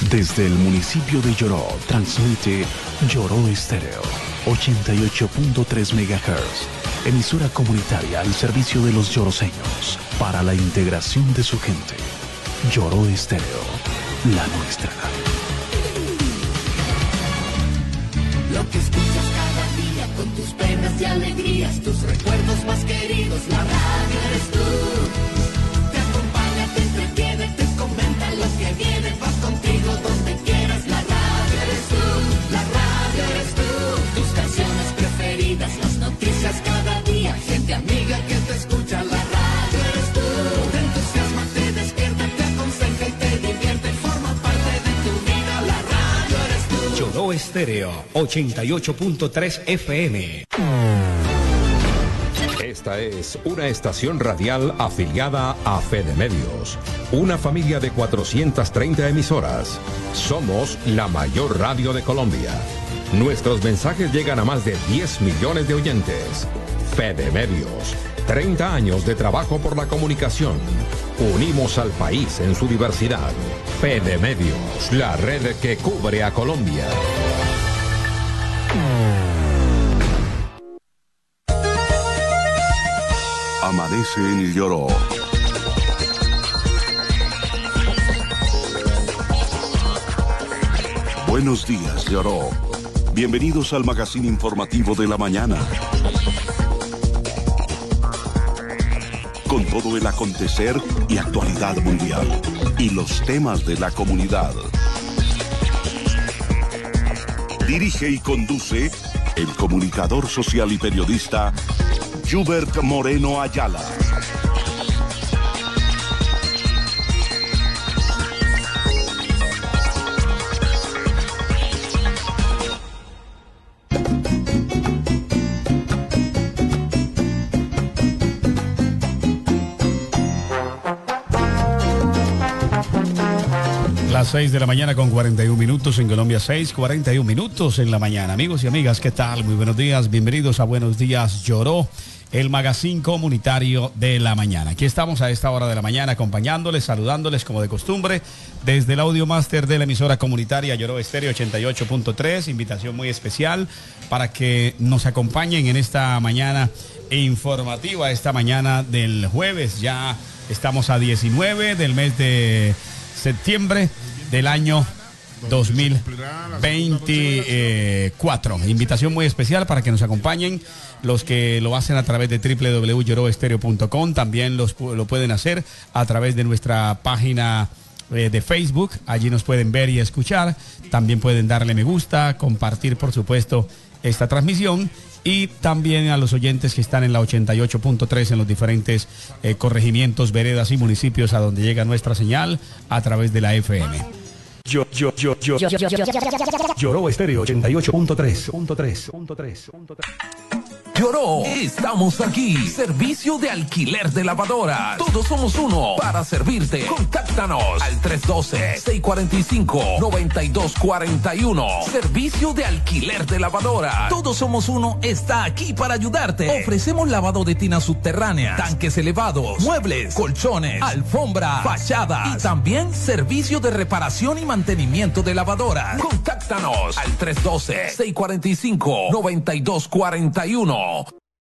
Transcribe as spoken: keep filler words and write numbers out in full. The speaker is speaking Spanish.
Desde el municipio de Lloró, transmite Lloró Estéreo, ochenta y ocho punto tres megahertz, emisora comunitaria al servicio de los lloroseños, para la integración de su gente. Lloró Estéreo, la nuestra. Lo que escuchas cada día con tus penas y alegrías, tus recuerdos más queridos, la radio eres tú. Te acompaña, te entretiene, te comenta lo que viene, vas contigo donde quieras, la radio eres tú, la radio eres tú. Tus canciones preferidas, las noticias cada día, gente amiga que te escucha, la radio eres tú. Te entusiasma, te despierta, te aconseja y te divierte, forma parte de tu vida, la radio eres tú. Lloró Estéreo, ochenta y ocho punto tres F M. Esta es una estación radial afiliada a Fede Medios, una familia de cuatrocientas treinta emisoras. Somos la mayor radio de Colombia. Nuestros mensajes llegan a más de diez millones de oyentes. Fede Medios, treinta años de trabajo por la comunicación. Unimos al país en su diversidad. Fede Medios, la red que cubre a Colombia. Amanece en Lloró. Buenos días, Lloró. Bienvenidos al magazine informativo de la mañana. Con todo el acontecer y actualidad mundial. Y los temas de la comunidad. Dirige y conduce el comunicador social y periodista Hubert Moreno Ayala. Las seis de la mañana con cuarenta y un minutos en Colombia, seis, cuarenta y un minutos en la mañana. Amigos y amigas, ¿qué tal? Muy buenos días, bienvenidos a Buenos Días Lloró, el magazine comunitario de la mañana. Aquí estamos a esta hora de la mañana acompañándoles, saludándoles como de costumbre desde el audio máster de la emisora comunitaria Lloró Estéreo ochenta y ocho punto tres. Invitación muy especial para que nos acompañen en esta mañana informativa, esta mañana del jueves. Ya estamos a diecinueve del mes de septiembre del año dos mil veinticuatro. Invitación muy especial para que nos acompañen los que lo hacen a través de doble u doble u doble u punto lloró estéreo punto com. También los, lo pueden hacer a través de nuestra página eh, de Facebook. Allí nos pueden ver y escuchar. También pueden darle me gusta, compartir por supuesto esta transmisión. Y también a los oyentes que están en la ochenta y ocho punto tres en los diferentes eh, corregimientos, veredas y municipios a donde llega nuestra señal a través de la F M. Yo, yo, yo, yo, yo, yo, yo, yo, yo, Lloró Estéreo ochenta y ocho punto tres. Lloró, estamos aquí. Servicio de alquiler de lavadora. Todos somos uno para servirte. Contáctanos al tres uno dos, seis cuatro cinco, nueve dos cuatro uno. Servicio de alquiler de lavadora. Todos somos uno está aquí para ayudarte. Ofrecemos lavado de tina subterránea, tanques elevados, muebles, colchones, alfombra, fachada y también servicio de reparación y mantenimiento de lavadoras. Contáctanos al tres uno dos, seis cuatro cinco, nueve dos cuatro uno.